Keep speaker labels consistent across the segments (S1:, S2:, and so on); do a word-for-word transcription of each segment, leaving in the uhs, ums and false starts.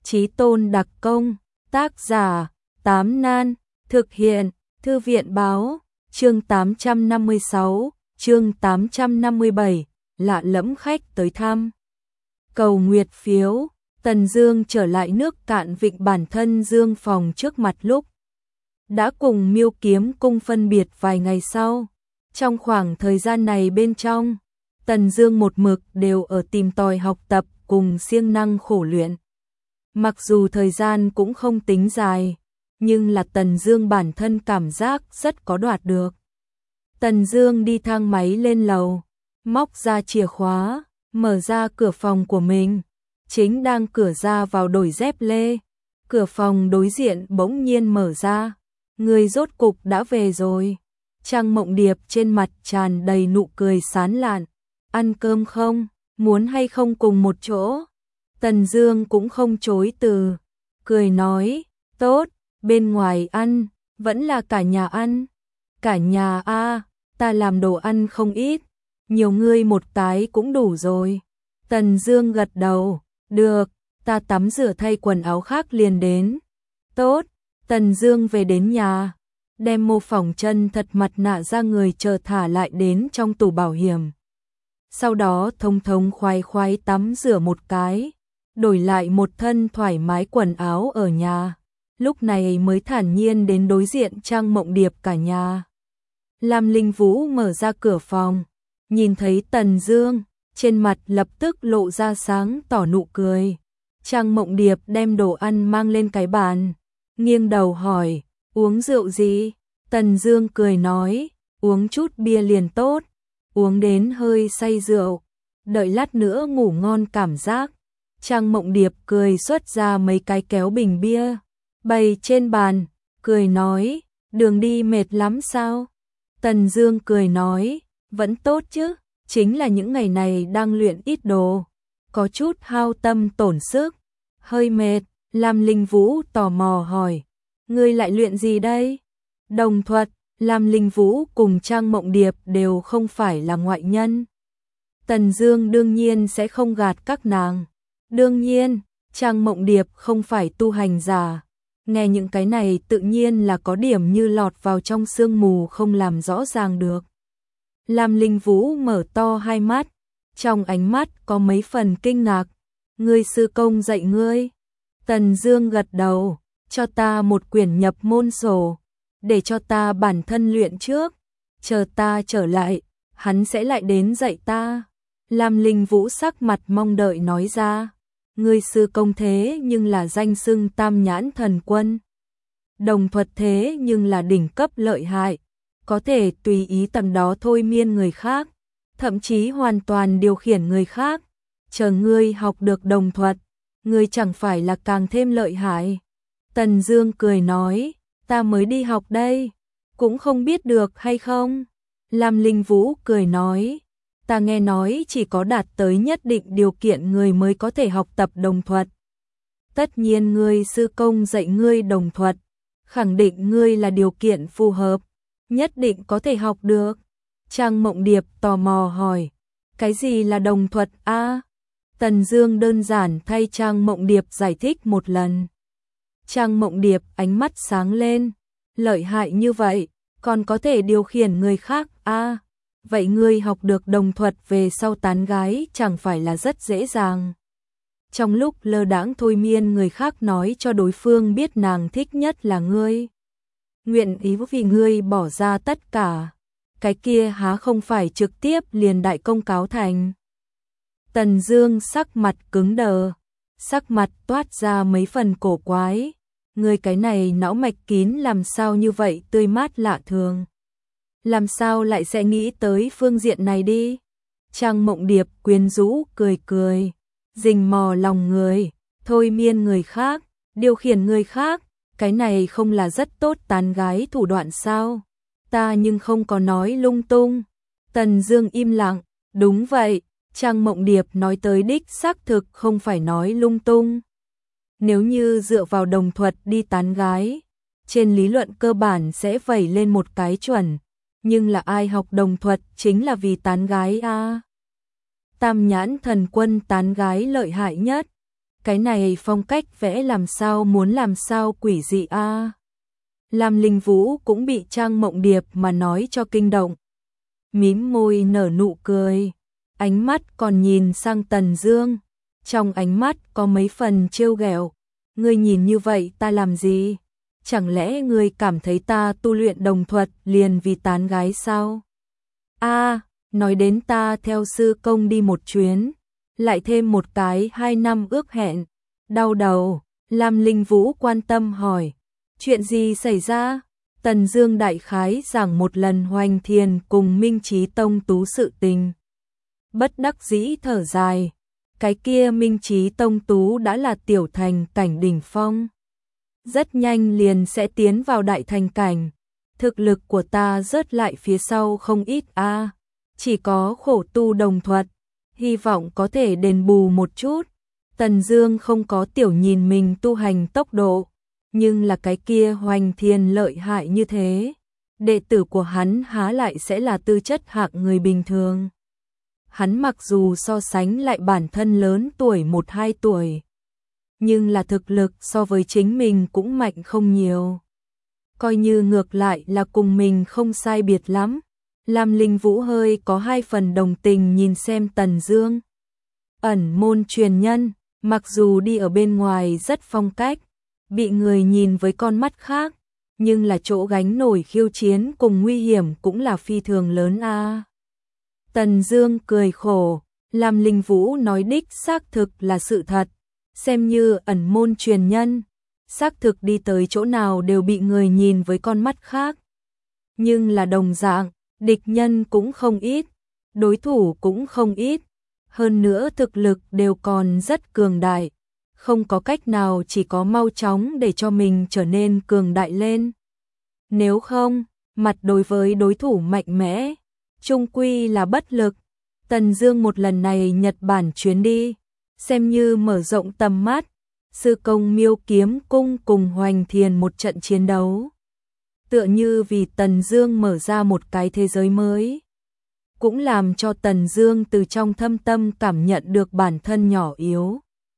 S1: Chí tôn đặc công, tác giả, Tám Nan, thực hiện, Thư viện báo, chương tám trăm năm mươi sáu, chương tám trăm năm mươi bảy, lạ lẫm khách tới thăm. Cầu nguyệt phiếu, Tần Dương trở lại nước Cạn Vịnh bản thân Dương Phòng trước mặt lúc đã cùng Miêu Kiếm Cung phân biệt vài ngày sau. Trong khoảng thời gian này bên trong, Tần Dương một mực đều ở tìm tòi học tập cùng siêng năng khổ luyện. Mặc dù thời gian cũng không tính dài, nhưng là Tần Dương bản thân cảm giác rất có đoạt được. Tần Dương đi thang máy lên lầu, móc ra chìa khóa, mở ra cửa phòng của mình, chính đang cửa ra vào đổi dép lê. Cửa phòng đối diện bỗng nhiên mở ra, người rốt cục đã về rồi. Trang Mộng Điệp trên mặt tràn đầy nụ cười sán lạn. Ăn cơm không? Muốn hay không cùng một chỗ? Tần Dương cũng không chối từ, cười nói, tốt, bên ngoài ăn, vẫn là cả nhà ăn. Cả nhà a, ta làm đồ ăn không ít, nhiều ngươi một cái cũng đủ rồi. Tần Dương gật đầu, được, ta tắm rửa thay quần áo khác liền đến. Tốt, Tần Dương về đến nhà, đem mô phỏng chân thật mặt nạ ra người chờ thả lại đến trong tủ bảo hiểm. Sau đó thông thống khoái khoái tắm rửa một cái, đổi lại một thân thoải mái quần áo ở nhà. Lúc này mới thản nhiên đến đối diện Trang Mộng Điệp cả nhà. Lam Linh Vũ mở ra cửa phòng, nhìn thấy Tần Dương, trên mặt lập tức lộ ra sáng tỏ nụ cười. Trang Mộng Điệp đem đồ ăn mang lên cái bàn, nghiêng đầu hỏi, uống rượu gì? Tần Dương cười nói, uống chút bia liền tốt, uống đến hơi say rượu, đợi lát nữa ngủ ngon cảm giác. Trang Mộng Điệp cười xuất ra mấy cái kéo bình bia, bày trên bàn, cười nói, đường đi mệt lắm sao? Tần Dương cười nói, vẫn tốt chứ, chính là những ngày này đang luyện ít đồ, có chút hao tâm tổn sức, hơi mệt. Lam Linh Vũ tò mò hỏi, ngươi lại luyện gì đây? Đồng thuật. Lam Linh Vũ cùng Trang Mộng Điệp đều không phải là ngoại nhân. Tần Dương đương nhiên sẽ không gạt các nàng. Đương nhiên, Trang Mộng Điệp không phải tu hành giả. Nghe những cái này tự nhiên là có điểm như lọt vào trong sương mù không làm rõ ràng được. Lam Linh Vũ mở to hai mắt, trong ánh mắt có mấy phần kinh ngạc. Ngươi sư công dạy ngươi? Tần Dương gật đầu, cho ta một quyển nhập môn sổ, để cho ta bản thân luyện trước, chờ ta trở lại, hắn sẽ lại đến dạy ta. Lam Linh Vũ sắc mặt mong đợi nói ra, ngươi sư công thế nhưng là danh xưng Tam Nhãn Thần Quân. Đồng thuật thế nhưng là đỉnh cấp lợi hại, có thể tùy ý tầm đó thôi miên người khác, thậm chí hoàn toàn điều khiển người khác. Chờ ngươi học được đồng thuật, ngươi chẳng phải là càng thêm lợi hại. Tần Dương cười nói, ta mới đi học đây, cũng không biết được hay không. Lam Linh Vũ cười nói, ta nghe nói chỉ có đạt tới nhất định điều kiện người mới có thể học tập đồng thuật. Tất nhiên ngươi sư công dạy ngươi đồng thuật, khẳng định ngươi là điều kiện phù hợp, nhất định có thể học được. Trang Mộng Điệp tò mò hỏi, cái gì là đồng thuật a? À? Tần Dương đơn giản thay Trang Mộng Điệp giải thích một lần. Trang Mộng Điệp ánh mắt sáng lên, lợi hại như vậy, còn có thể điều khiển người khác a? À, vậy ngươi học được đồng thuật về sau tán gái chẳng phải là rất dễ dàng. Trong lúc lơ đãng thôi miên người khác nói cho đối phương biết nàng thích nhất là ngươi, nguyện ý vì ngươi bỏ ra tất cả, cái kia há không phải trực tiếp liền đại công cáo thành. Tần Dương sắc mặt cứng đờ, sắc mặt toát ra mấy phần cổ quái. Người cái này não mạch kín làm sao như vậy tươi mát lạ thường. Làm sao lại sẽ nghĩ tới phương diện này đi? Trang Mộng Điệp quyến rũ cười cười, rình mò lòng người, thôi miên người khác, điều khiển người khác, cái này không là rất tốt tán gái thủ đoạn sao? Ta nhưng không có nói lung tung. Tần Dương im lặng, đúng vậy. Trang Mộng Điệp nói tới đích xác thực không phải nói lung tung. Nếu như dựa vào đồng thuật đi tán gái, trên lý luận cơ bản sẽ vẩy lên một cái chuẩn, nhưng là ai học đồng thuật chính là vì tán gái a? À? Tam Nhãn Thần Quân tán gái lợi hại nhất, cái này phong cách vẽ làm sao muốn làm sao quỷ dị a. À. Lam Linh Vũ cũng bị Trang Mộng Điệp mà nói cho kinh động. Mím môi nở nụ cười, ánh mắt còn nhìn sang Tần Dương, trong ánh mắt có mấy phần trêu ghẹo. Ngươi nhìn như vậy ta làm gì? Chẳng lẽ ngươi cảm thấy ta tu luyện đồng thuật liền vì tán gái sao? A, à, nói đến ta theo sư công đi một chuyến, lại thêm một cái hai năm ước hẹn. Đau đầu, Lam Linh Vũ quan tâm hỏi, chuyện gì xảy ra? Tần Dương đại khái giảng một lần Hoành Thiền cùng Minh Chí Tông Tú sự tình. Bất đắc dĩ thở dài, cái kia Minh Chí Tông Tú đã là tiểu thành cảnh đỉnh phong, rất nhanh liền sẽ tiến vào đại thành cảnh. Thực lực của ta rớt lại phía sau không ít a, à, chỉ có khổ tu đồng thuật, hy vọng có thể đền bù một chút. Tần Dương không có tiểu nhìn mình tu hành tốc độ, nhưng là cái kia Hoành Thiền lợi hại như thế, đệ tử của hắn há lại sẽ là tư chất hạng người bình thường. Hắn mặc dù so sánh lại bản thân lớn tuổi một hai tuổi, nhưng là thực lực so với chính mình cũng mạnh không nhiều. Coi như ngược lại là cùng mình không sai biệt lắm. Lam Linh Vũ hơi có hai phần đồng tình nhìn xem Tần Dương. Ẩn môn truyền nhân, mặc dù đi ở bên ngoài rất phong cách, bị người nhìn với con mắt khác, nhưng là chỗ gánh nổi khiêu chiến cùng nguy hiểm cũng là phi thường lớn a. À. Tần Dương cười khổ, Lam Linh Vũ nói đích xác thực là sự thật, xem như ẩn môn truyền nhân, xác thực đi tới chỗ nào đều bị người nhìn với con mắt khác. Nhưng là đồng dạng, địch nhân cũng không ít, đối thủ cũng không ít, hơn nữa thực lực đều còn rất cường đại, không có cách nào chỉ có mau chóng để cho mình trở nên cường đại lên. Nếu không, mặt đối với đối thủ mạnh mẽ, chung quy là bất lực. Tần Dương một lần này Nhật Bản chuyến đi, xem như mở rộng tầm mắt, sư công Miêu Kiếm Cung cùng Hoành Thiền một trận chiến đấu, tựa như vì Tần Dương mở ra một cái thế giới mới, cũng làm cho Tần Dương từ trong thâm tâm cảm nhận được bản thân nhỏ yếu.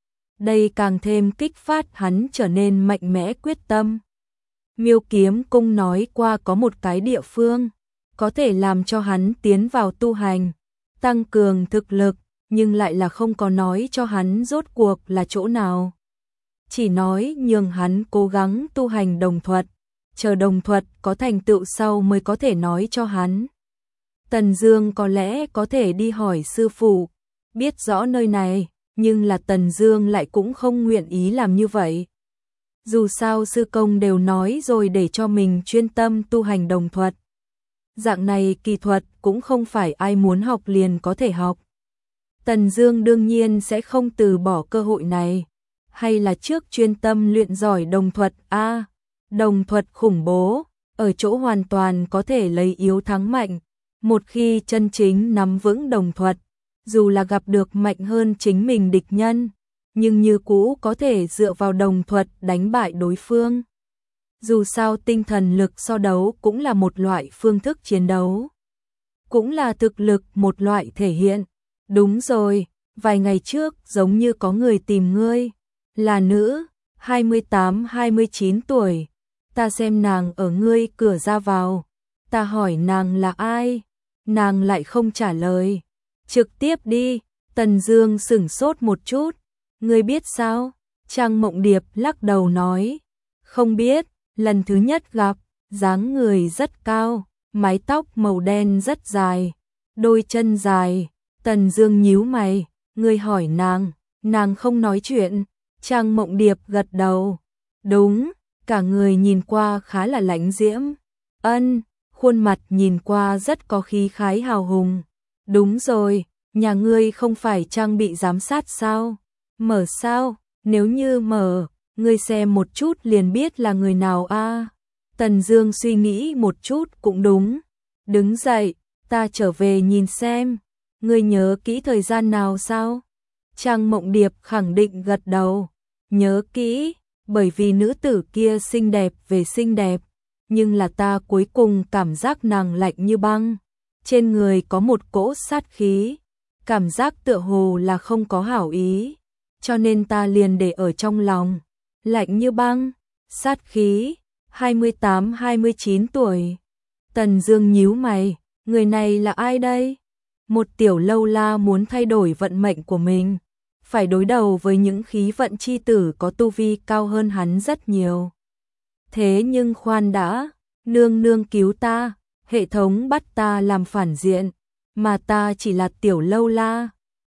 S1: Đây càng thêm kích phát hắn trở nên mạnh mẽ quyết tâm. Miêu Kiếm Cung nói qua có một cái địa phương có thể làm cho hắn tiến vào tu hành, tăng cường thực lực, nhưng lại là không có nói cho hắn rốt cuộc là chỗ nào. Chỉ nói nhường hắn cố gắng tu hành đồng thuật, chờ đồng thuật có thành tựu sau mới có thể nói cho hắn. Tần Dương có lẽ có thể đi hỏi sư phụ, biết rõ nơi này, nhưng là Tần Dương lại cũng không nguyện ý làm như vậy. Dù sao sư công đều nói rồi để cho mình chuyên tâm tu hành đồng thuật. Dạng này kỳ thuật cũng không phải ai muốn học liền có thể học. Tần Dương đương nhiên sẽ không từ bỏ cơ hội này, hay là trước chuyên tâm luyện giỏi đồng thuật a, à, đồng thuật khủng bố, ở chỗ hoàn toàn có thể lấy yếu thắng mạnh, một khi chân chính nắm vững đồng thuật, dù là gặp được mạnh hơn chính mình địch nhân, nhưng như cũ có thể dựa vào đồng thuật đánh bại đối phương. Dù sao tinh thần lực so đấu cũng là một loại phương thức chiến đấu, cũng là thực lực một loại thể hiện. Đúng rồi, vài ngày trước giống như có người tìm ngươi, là nữ, hai mươi tám hai mươi chín tuổi, ta xem nàng ở ngươi cửa ra vào, ta hỏi nàng là ai, nàng lại không trả lời. Trực tiếp đi. Tần Dương sững sốt một chút, ngươi biết sao? Trang Mộng Điệp lắc đầu nói, không biết, lần thứ nhất gặp, dáng người rất cao, mái tóc màu đen rất dài, đôi chân dài. Tần Dương nhíu mày, ngươi hỏi nàng, nàng không nói chuyện. Trang Mộng Điệp gật đầu, đúng, cả người nhìn qua khá là lãnh diễm. Ân, khuôn mặt nhìn qua rất có khí khái hào hùng. Đúng rồi, nhà ngươi không phải trang bị giám sát sao? Mở sao? Nếu như mở, ngươi xem một chút liền biết là người nào a. À? Tần Dương suy nghĩ một chút cũng đúng. Đứng dậy, ta trở về nhìn xem. Ngươi nhớ kỹ thời gian nào sao? Trang Mộng Điệp khẳng định gật đầu. Nhớ kỹ, bởi vì nữ tử kia xinh đẹp về xinh đẹp, nhưng là ta cuối cùng cảm giác nàng lạnh như băng, trên người có một cỗ sát khí, cảm giác tựa hồ là không có hảo ý. cho nên ta liền để ở trong lòng. Lạnh như băng, sát khí, hai mươi tám hai mươi chín tuổi. Tần Dương nhíu mày, người này là ai đây? Một tiểu lâu la muốn thay đổi vận mệnh của mình, phải đối đầu với những khí vận chi tử có tu vi cao hơn hắn rất nhiều. Thế nhưng khoan đã, nương nương cứu ta, hệ thống bắt ta làm phản diện, mà ta chỉ là tiểu lâu la.